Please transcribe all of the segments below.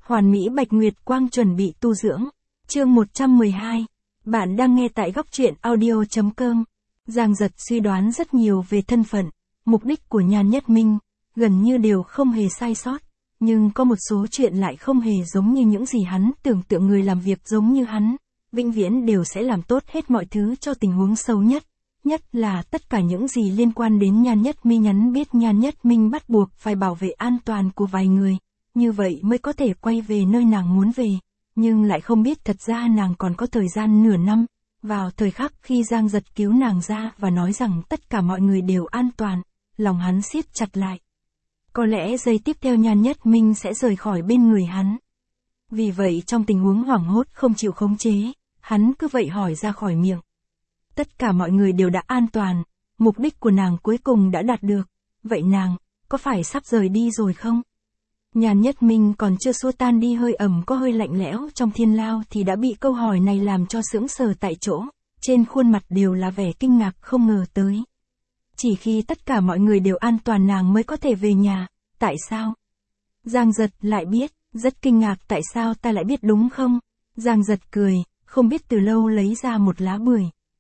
Hoàn Mỹ Bạch Nguyệt Quang chuẩn bị tu dưỡng. Chương 112. Bạn đang nghe tại góc truyện audio.com. Giang Giật suy đoán rất nhiều về thân phận, mục đích của Nhan Nhất Minh, gần như đều không hề sai sót, nhưng có một số chuyện lại không hề giống như những gì hắn tưởng tượng. Người làm việc giống như hắn, vĩnh viễn đều sẽ làm tốt hết mọi thứ cho tình huống xấu nhất. Nhất là tất cả những gì liên quan đến Nhan Nhất Minh. Hắn biết Nhan Nhất Minh bắt buộc phải bảo vệ an toàn của vài người, như vậy mới có thể quay về nơi nàng muốn về, nhưng lại không biết thật ra nàng còn có thời gian nửa năm. Vào thời khắc khi Giang Giật cứu nàng ra và nói rằng tất cả mọi người đều an toàn, lòng hắn siết chặt lại. Có lẽ giây tiếp theo Nhan Nhất Minh sẽ rời khỏi bên người hắn. Vì vậy trong tình huống hoảng hốt không chịu khống chế, hắn cứ vậy hỏi ra khỏi miệng. Tất cả mọi người đều đã an toàn, mục đích của nàng cuối cùng đã đạt được, vậy nàng, có phải sắp rời đi rồi không? Nhan Nhất Minh còn chưa xua tan đi hơi ẩm có hơi lạnh lẽo trong thiên lao thì đã bị câu hỏi này làm cho sững sờ tại chỗ, trên khuôn mặt đều là vẻ kinh ngạc không ngờ tới. Chỉ khi tất cả mọi người đều an toàn nàng mới có thể về nhà, tại sao? Giang Giật lại biết, rất kinh ngạc tại sao ta lại biết đúng không? Giang Giật cười, không biết từ lâu lấy ra một lá bưởi.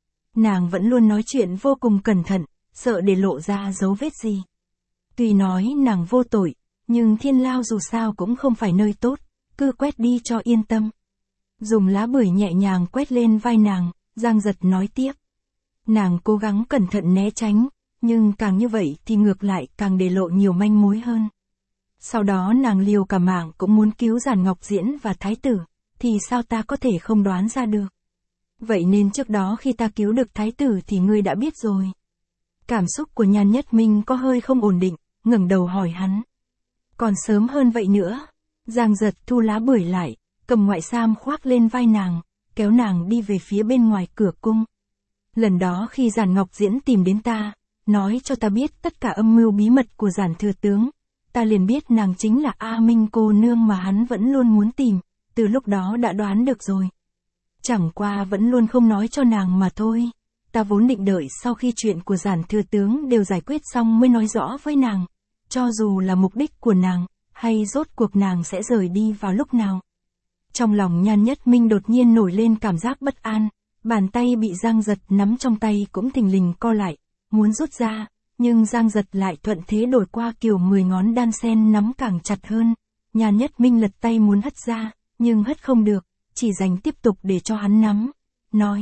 Nàng vẫn luôn nói chuyện vô cùng cẩn thận, sợ để lộ ra dấu vết gì. Tuy nói nàng vô tội, nhưng thiên lao dù sao cũng không phải nơi tốt, cứ quét đi cho yên tâm. Dùng lá bưởi nhẹ nhàng quét lên vai nàng, Giang Giật nói tiếp. Nàng cố gắng cẩn thận né tránh, nhưng càng như vậy thì ngược lại càng để lộ nhiều manh mối hơn. Sau đó nàng liều cả mạng cũng muốn cứu Giản Ngọc Diễn và Thái tử, thì sao ta có thể không đoán ra được. Vậy nên trước đó khi ta cứu được Thái tử thì ngươi đã biết rồi. Cảm xúc của Nhan Nhất Minh có hơi không ổn định, ngẩng đầu hỏi hắn. Còn sớm hơn vậy nữa. Giang Giật thu lá bưởi lại, cầm ngoại sam khoác lên vai nàng, kéo nàng đi về phía bên ngoài cửa cung. Lần đó khi Giản Ngọc Diễn tìm đến ta, nói cho ta biết tất cả âm mưu bí mật của Giản thừa tướng, ta liền biết nàng chính là A Minh cô nương mà hắn vẫn luôn muốn tìm, từ lúc đó đã đoán được rồi. Chẳng qua vẫn luôn không nói cho nàng mà thôi. Ta vốn định đợi sau khi chuyện của Giản thừa tướng đều giải quyết xong mới nói rõ với nàng, cho dù là mục đích của nàng, hay rốt cuộc nàng sẽ rời đi vào lúc nào. Trong lòng Nhan Nhất Minh đột nhiên nổi lên cảm giác bất an, bàn tay bị Giang Giật nắm trong tay cũng thình lình co lại, muốn rút ra, nhưng Giang Giật lại thuận thế đổi qua kiểu 10 ngón đan sen nắm càng chặt hơn. Nhan Nhất Minh lật tay muốn hất ra, nhưng hất không được, chỉ dành tiếp tục để cho hắn nắm, nói.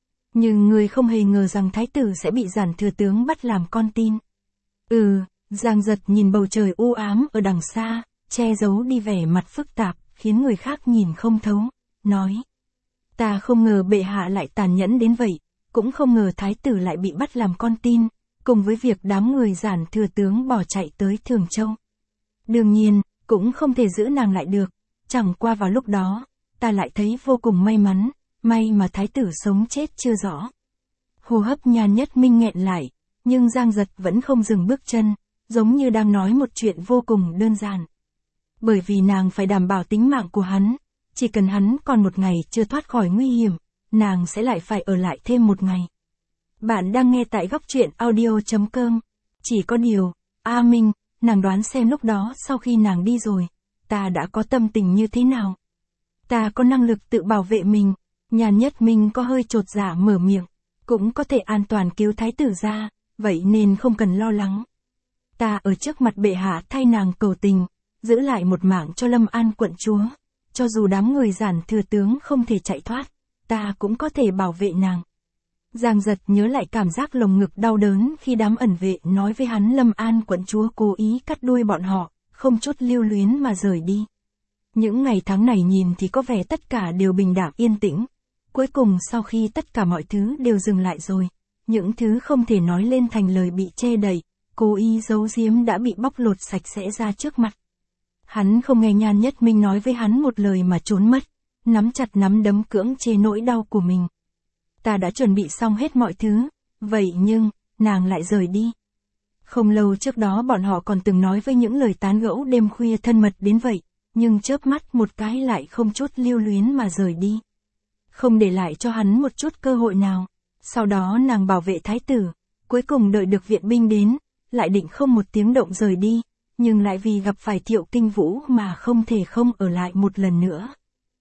Nhưng người không hề ngờ rằng Thái tử sẽ bị Giản thừa tướng bắt làm con tin. Giang Giật nhìn bầu trời u ám ở đằng xa, che giấu đi vẻ mặt phức tạp, khiến người khác nhìn không thấu, nói. Ta không ngờ bệ hạ lại tàn nhẫn đến vậy, cũng không ngờ Thái tử lại bị bắt làm con tin, cùng với việc đám người Giản thừa tướng bỏ chạy tới Thường Châu. Đương nhiên, cũng không thể giữ nàng lại được, chẳng qua vào lúc đó, ta lại thấy vô cùng may mắn, may mà Thái tử sống chết chưa rõ. Hô hấp Nhan Nhất Minh nghẹn lại, nhưng Giang Giật vẫn không dừng bước chân, giống như đang nói một chuyện vô cùng đơn giản. Bởi vì nàng phải đảm bảo tính mạng của hắn, chỉ cần hắn còn một ngày chưa thoát khỏi nguy hiểm, nàng sẽ lại phải ở lại thêm một ngày. Bạn đang nghe tại góc truyện audio.com. Chỉ có điều, A Minh, nàng đoán xem lúc đó sau khi nàng đi rồi, ta đã có tâm tình như thế nào? Ta có năng lực tự bảo vệ mình. Nhan Nhất Minh có hơi chột dạ mở miệng, cũng có thể an toàn cứu Thái tử ra, vậy nên không cần lo lắng. Ta ở trước mặt bệ hạ thay nàng cầu tình, giữ lại một mạng cho Lâm An quận chúa. Cho dù đám người Giản thừa tướng không thể chạy thoát, ta cũng có thể bảo vệ nàng. Giang Giật nhớ lại cảm giác lồng ngực đau đớn khi đám ẩn vệ nói với hắn Lâm An quận chúa cố ý cắt đuôi bọn họ, không chút lưu luyến mà rời đi. Những ngày tháng này nhìn thì có vẻ tất cả đều bình đạm yên tĩnh. Cuối cùng sau khi tất cả mọi thứ đều dừng lại rồi, những thứ không thể nói lên thành lời bị che đậy, cố ý giấu giếm đã bị bóc lột sạch sẽ ra trước mặt. Hắn không nghe Nhan Nhất Minh nói với hắn một lời mà trốn mất, nắm chặt nắm đấm cưỡng chế nỗi đau của mình. Ta đã chuẩn bị xong hết mọi thứ, vậy nhưng, nàng lại rời đi. Không lâu trước đó bọn họ còn từng nói với những lời tán gẫu đêm khuya thân mật đến vậy, nhưng chớp mắt một cái lại không chút lưu luyến mà rời đi. Không để lại cho hắn một chút cơ hội nào. Sau đó nàng bảo vệ Thái tử, cuối cùng đợi được viện binh đến, lại định không một tiếng động rời đi, nhưng lại vì gặp phải Thiệu Kinh Vũ mà không thể không ở lại một lần nữa.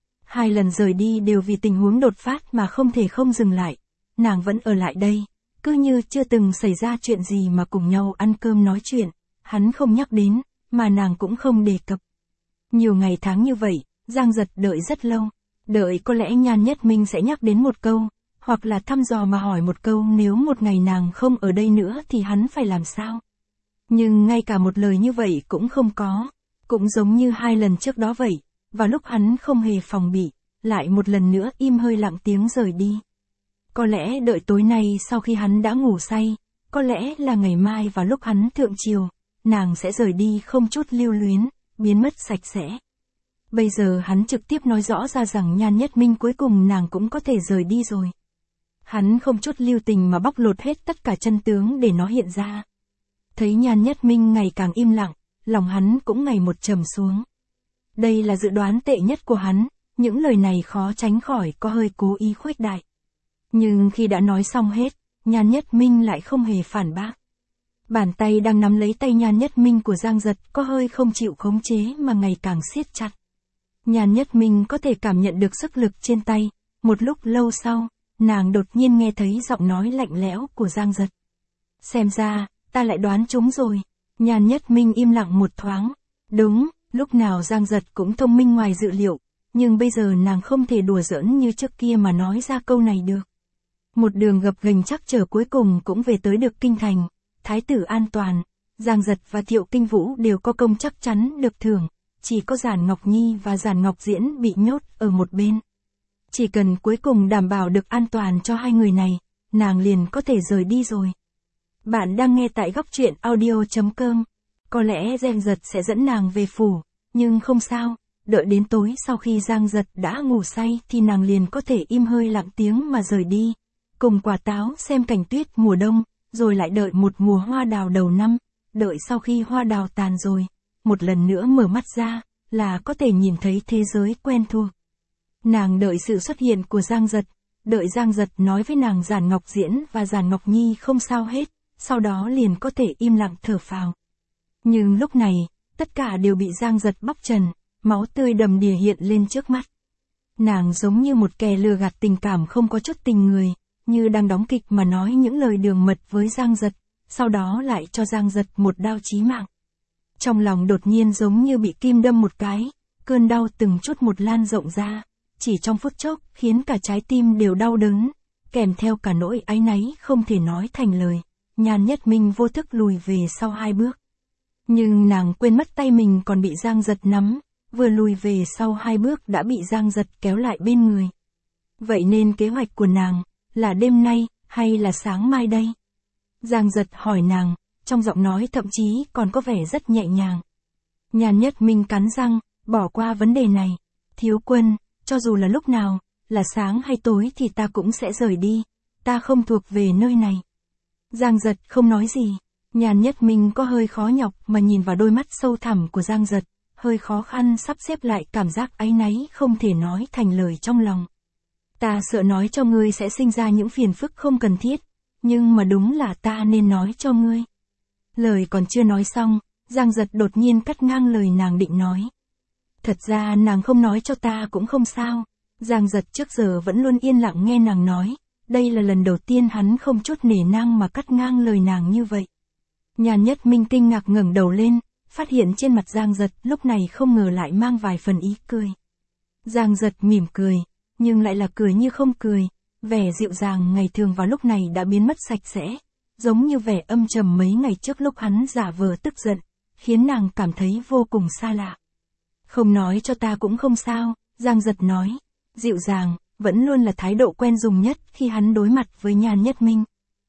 2 lần rời đi đều vì tình huống đột phát mà không thể không dừng lại, nàng vẫn ở lại đây, cứ như chưa từng xảy ra chuyện gì mà cùng nhau ăn cơm nói chuyện, hắn không nhắc đến, mà nàng cũng không đề cập. Nhiều ngày tháng như vậy, Giang Giật đợi rất lâu, đợi có lẽ Nhan Nhất Minh sẽ nhắc đến một câu, hoặc là thăm dò mà hỏi một câu nếu một ngày nàng không ở đây nữa thì hắn phải làm sao. Nhưng ngay cả một lời như vậy cũng không có, cũng giống như 2 lần trước đó vậy, và lúc hắn không hề phòng bị, lại một lần nữa im hơi lặng tiếng rời đi. Có lẽ đợi tối nay sau khi hắn đã ngủ say, có lẽ là ngày mai vào lúc hắn thượng triều, nàng sẽ rời đi không chút lưu luyến, biến mất sạch sẽ. Bây giờ hắn trực tiếp nói rõ ra rằng Nhan Nhất Minh cuối cùng nàng cũng có thể rời đi rồi. Hắn không chút lưu tình mà bóc lột hết tất cả chân tướng để nó hiện ra. Thấy Nhan Nhất Minh ngày càng im lặng, lòng hắn cũng ngày một trầm xuống. Đây là dự đoán tệ nhất của hắn, những lời này khó tránh khỏi có hơi cố ý khuếch đại. Nhưng khi đã nói xong hết, Nhan Nhất Minh lại không hề phản bác. Bàn tay đang nắm lấy tay Nhan Nhất Minh của Giang Giật có hơi không chịu khống chế mà ngày càng siết chặt. Nhan Nhất Minh có thể cảm nhận được sức lực trên tay, một lúc lâu sau, nàng đột nhiên nghe thấy giọng nói lạnh lẽo của Giang Giật. Xem ra, ta lại đoán trúng rồi. Nhan Nhất Minh im lặng một thoáng. Đúng, lúc nào Giang Giật cũng thông minh ngoài dự liệu, nhưng bây giờ nàng không thể đùa giỡn như trước kia mà nói ra câu này được. Một đường gập ghềnh chắc trở cuối cùng cũng về tới được kinh thành, thái tử an toàn, Giang Giật và Thiệu Kinh Vũ đều có công chắc chắn được thưởng, chỉ có Giản Ngọc Nhi và Giản Ngọc Diễn bị nhốt ở một bên. Chỉ cần cuối cùng đảm bảo được an toàn cho 2 người này, nàng liền có thể rời đi rồi. Bạn đang nghe tại Góc Truyện Audio.com. Có lẽ Giang Giật sẽ dẫn nàng về phủ, nhưng không sao, đợi đến tối sau khi Giang Giật đã ngủ say thì nàng liền có thể im hơi lặng tiếng mà rời đi, cùng quả táo xem cảnh tuyết mùa đông, rồi lại đợi một mùa hoa đào đầu năm, đợi sau khi hoa đào tàn rồi, một lần nữa mở mắt ra, là có thể nhìn thấy thế giới quen thuộc. Nàng đợi sự xuất hiện của Giang Giật, đợi Giang Giật nói với nàng Giản Ngọc Diễn và Giản Ngọc Nhi không sao hết, sau đó liền có thể im lặng thở phào. Nhưng lúc này, tất cả đều bị Giang Giật bóc trần, máu tươi đầm đìa hiện lên trước mắt. Nàng giống như một kẻ lừa gạt tình cảm không có chút tình người, như đang đóng kịch mà nói những lời đường mật với Giang Giật, sau đó lại cho Giang Giật một đao chí mạng. Trong lòng đột nhiên giống như bị kim đâm một cái, cơn đau từng chút một lan rộng ra, chỉ trong phút chốc khiến cả trái tim đều đau đớn, kèm theo cả nỗi áy náy không thể nói thành lời. Nhan Nhất Minh vô thức lùi về sau 2 bước. Nhưng nàng quên mất tay mình còn bị Giang Giật nắm, vừa lùi về sau 2 bước đã bị Giang Giật kéo lại bên người. Vậy nên kế hoạch của nàng, là đêm nay, hay là sáng mai đây? Giang Giật hỏi nàng, trong giọng nói thậm chí còn có vẻ rất nhẹ nhàng. Nhan Nhất Minh cắn răng, bỏ qua vấn đề này. Thiếu quân, cho dù là lúc nào, là sáng hay tối thì ta cũng sẽ rời đi, ta không thuộc về nơi này. Giang Giật không nói gì. Nhan Nhất Minh có hơi khó nhọc mà nhìn vào đôi mắt sâu thẳm của Giang Giật, hơi khó khăn sắp xếp lại cảm giác áy náy không thể nói thành lời trong lòng. Ta sợ nói cho ngươi sẽ sinh ra những phiền phức không cần thiết, nhưng mà đúng là ta nên nói cho ngươi. Lời còn chưa nói xong, Giang Giật đột nhiên cắt ngang lời nàng định nói. Thật ra nàng không nói cho ta cũng không sao. Giang Giật trước giờ vẫn luôn yên lặng nghe nàng nói, đây là lần đầu tiên hắn không chút nể nang mà cắt ngang lời nàng như vậy. Nhan Nhất Minh kinh ngạc ngẩng đầu lên, phát hiện trên mặt Giang Giật lúc này không ngờ lại mang vài phần ý cười. Giang Giật mỉm cười, nhưng lại là cười như không cười, vẻ dịu dàng ngày thường vào lúc này đã biến mất sạch sẽ, giống như vẻ âm trầm mấy ngày trước lúc hắn giả vờ tức giận, khiến nàng cảm thấy vô cùng xa lạ. Không nói cho ta cũng không sao, Giang Giật nói, dịu dàng, vẫn luôn là thái độ quen dùng nhất khi hắn đối mặt với Nhan Nhất Minh.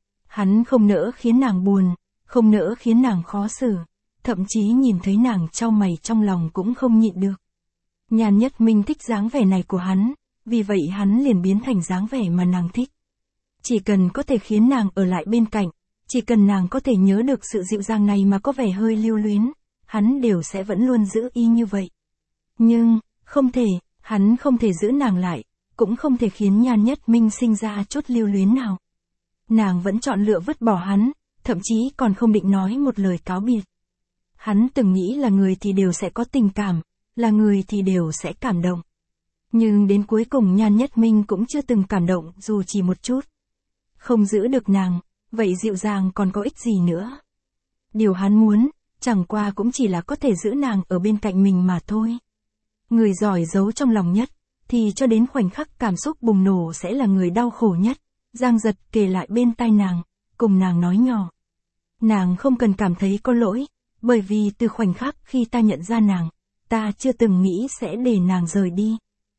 Hắn không nỡ khiến nàng buồn, không nỡ khiến nàng khó xử, thậm chí nhìn thấy nàng chau mày trong lòng cũng không nhịn được. Nhan Nhất Minh thích dáng vẻ này của hắn, vì vậy hắn liền biến thành dáng vẻ mà nàng thích. Chỉ cần có thể khiến nàng ở lại bên cạnh, chỉ cần nàng có thể nhớ được sự dịu dàng này mà có vẻ hơi lưu luyến, hắn đều sẽ vẫn luôn giữ y như vậy. Nhưng, không thể, hắn không thể giữ nàng lại, cũng không thể khiến Nhan Nhất Minh sinh ra chút lưu luyến nào. Nàng vẫn chọn lựa vứt bỏ hắn, thậm chí còn không định nói một lời cáo biệt. Hắn từng nghĩ là người thì đều sẽ có tình cảm, là người thì đều sẽ cảm động. Nhưng đến cuối cùng Nhan Nhất Minh cũng chưa từng cảm động dù chỉ một chút. Không giữ được nàng, vậy dịu dàng còn có ích gì nữa. Điều hắn muốn, chẳng qua cũng chỉ là có thể giữ nàng ở bên cạnh mình mà thôi. Người giỏi giấu trong lòng nhất, thì cho đến khoảnh khắc cảm xúc bùng nổ sẽ là người đau khổ nhất. Giang Giật kề lại bên tai nàng, cùng nàng nói nhỏ. Nàng không cần cảm thấy có lỗi, bởi vì từ khoảnh khắc khi ta nhận ra nàng, ta chưa từng nghĩ sẽ để nàng rời đi.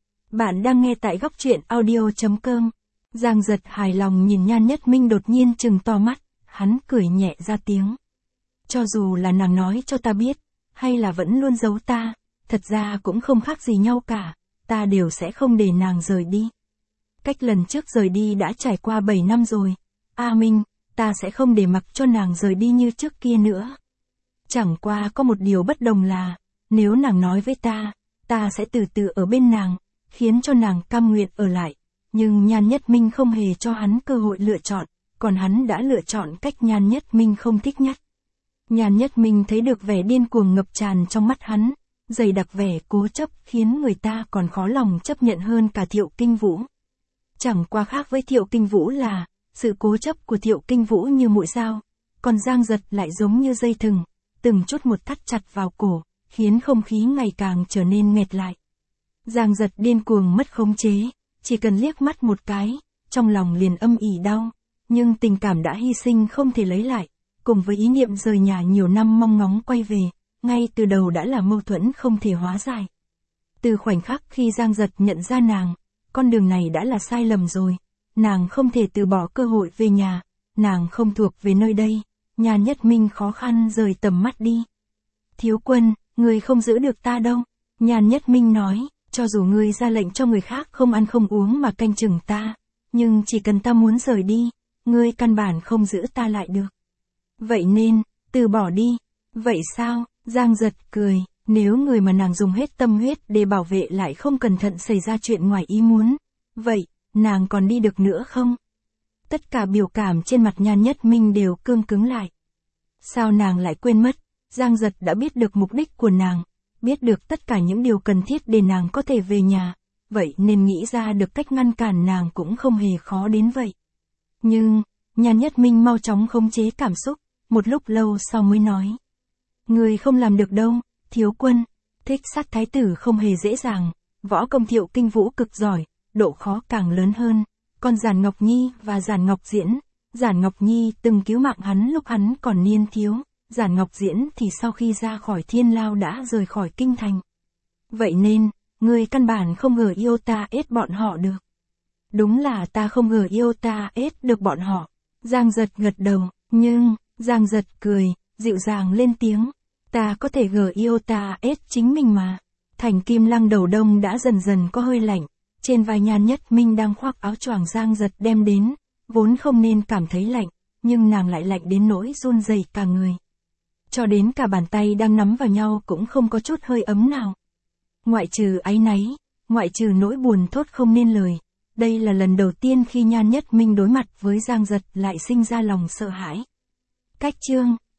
Bạn đang nghe tại góc truyện audio.com. Giang Giật hài lòng nhìn Nhan Nhất Minh đột nhiên trừng to mắt, hắn cười nhẹ ra tiếng. Cho dù là nàng nói cho ta biết, hay là vẫn luôn giấu ta, thật ra cũng không khác gì nhau cả, ta đều sẽ không để nàng rời đi. Cách lần trước rời đi đã trải qua 7 năm rồi. A Minh, ta sẽ không để mặc cho nàng rời đi như trước kia nữa. Chẳng qua có một điều bất đồng là, nếu nàng nói với ta sẽ từ từ ở bên nàng, khiến cho nàng cam nguyện ở lại. Nhưng Nhan Nhất Minh không hề cho hắn cơ hội lựa chọn, còn hắn đã lựa chọn cách Nhan Nhất Minh không thích nhất. Nhan Nhất Minh thấy được vẻ điên cuồng ngập tràn trong mắt hắn, dày đặc vẻ cố chấp khiến người ta còn khó lòng chấp nhận hơn cả Thiệu Kinh Vũ. Chẳng qua khác với Thiệu Kinh Vũ là, sự cố chấp của Thiệu Kinh Vũ như mũi dao, còn Giang Giật lại giống như dây thừng, từng chút một thắt chặt vào cổ, khiến không khí ngày càng trở nên nghẹt lại. Giang Giật điên cuồng mất khống chế, chỉ cần liếc mắt một cái, trong lòng liền âm ỉ đau, nhưng tình cảm đã hy sinh không thể lấy lại, cùng với ý niệm rời nhà nhiều năm mong ngóng quay về, ngay từ đầu đã là mâu thuẫn không thể hóa giải. Từ khoảnh khắc khi Giang Giật nhận ra nàng, con đường này đã là sai lầm rồi, nàng không thể từ bỏ cơ hội về nhà, nàng không thuộc về nơi đây. Nhan Nhất Minh khó khăn rời tầm mắt đi. Thiếu quân, ngươi không giữ được ta đâu. Nhan Nhất Minh nói, cho dù ngươi ra lệnh cho người khác không ăn không uống mà canh chừng ta, nhưng chỉ cần ta muốn rời đi, ngươi căn bản không giữ ta lại được. Vậy nên, từ bỏ đi. Vậy sao? Giang Giật cười, nếu người mà nàng dùng hết tâm huyết để bảo vệ lại không cẩn thận xảy ra chuyện ngoài ý muốn, vậy, nàng còn đi được nữa không? Tất cả biểu cảm trên mặt Nhan Nhất Minh đều cương cứng lại. Sao nàng lại quên mất, Giang Giật đã biết được mục đích của nàng, biết được tất cả những điều cần thiết để nàng có thể về nhà, vậy nên nghĩ ra được cách ngăn cản nàng cũng không hề khó đến vậy. Nhưng, Nhan Nhất Minh mau chóng khống chế cảm xúc, một lúc lâu sau mới nói. Người không làm được đâu, thiếu quân, thích sát thái tử không hề dễ dàng, võ công Thiệu Kinh Vũ cực giỏi, độ khó càng lớn hơn. Còn Giản Ngọc Nhi và Giản Ngọc Diễn, Giản Ngọc Nhi từng cứu mạng hắn lúc hắn còn niên thiếu, Giản Ngọc Diễn thì sau khi ra khỏi Thiên Lao đã rời khỏi kinh thành. Vậy nên, người căn bản không ngờ yêu ta ết bọn họ được. Đúng là ta không ngờ yêu ta ết được bọn họ. Giang Giật gật đầu, nhưng, Giang Giật cười, dịu dàng lên tiếng. Ta có thể gờ yêu ta ết chính mình mà. Thành Kim Lăng đầu đông đã dần dần có hơi lạnh. Trên vai Nhan Nhất Minh đang khoác áo choàng Giang Giật đem đến, vốn không nên cảm thấy lạnh, nhưng nàng lại lạnh đến nỗi run rẩy cả người. Cho đến cả bàn tay đang nắm vào nhau cũng không có chút hơi ấm nào. Ngoại trừ áy náy, ngoại trừ nỗi buồn thốt không nên lời, đây là lần đầu tiên khi Nhan Nhất Minh đối mặt với Giang Giật lại sinh ra lòng sợ hãi. Cách chương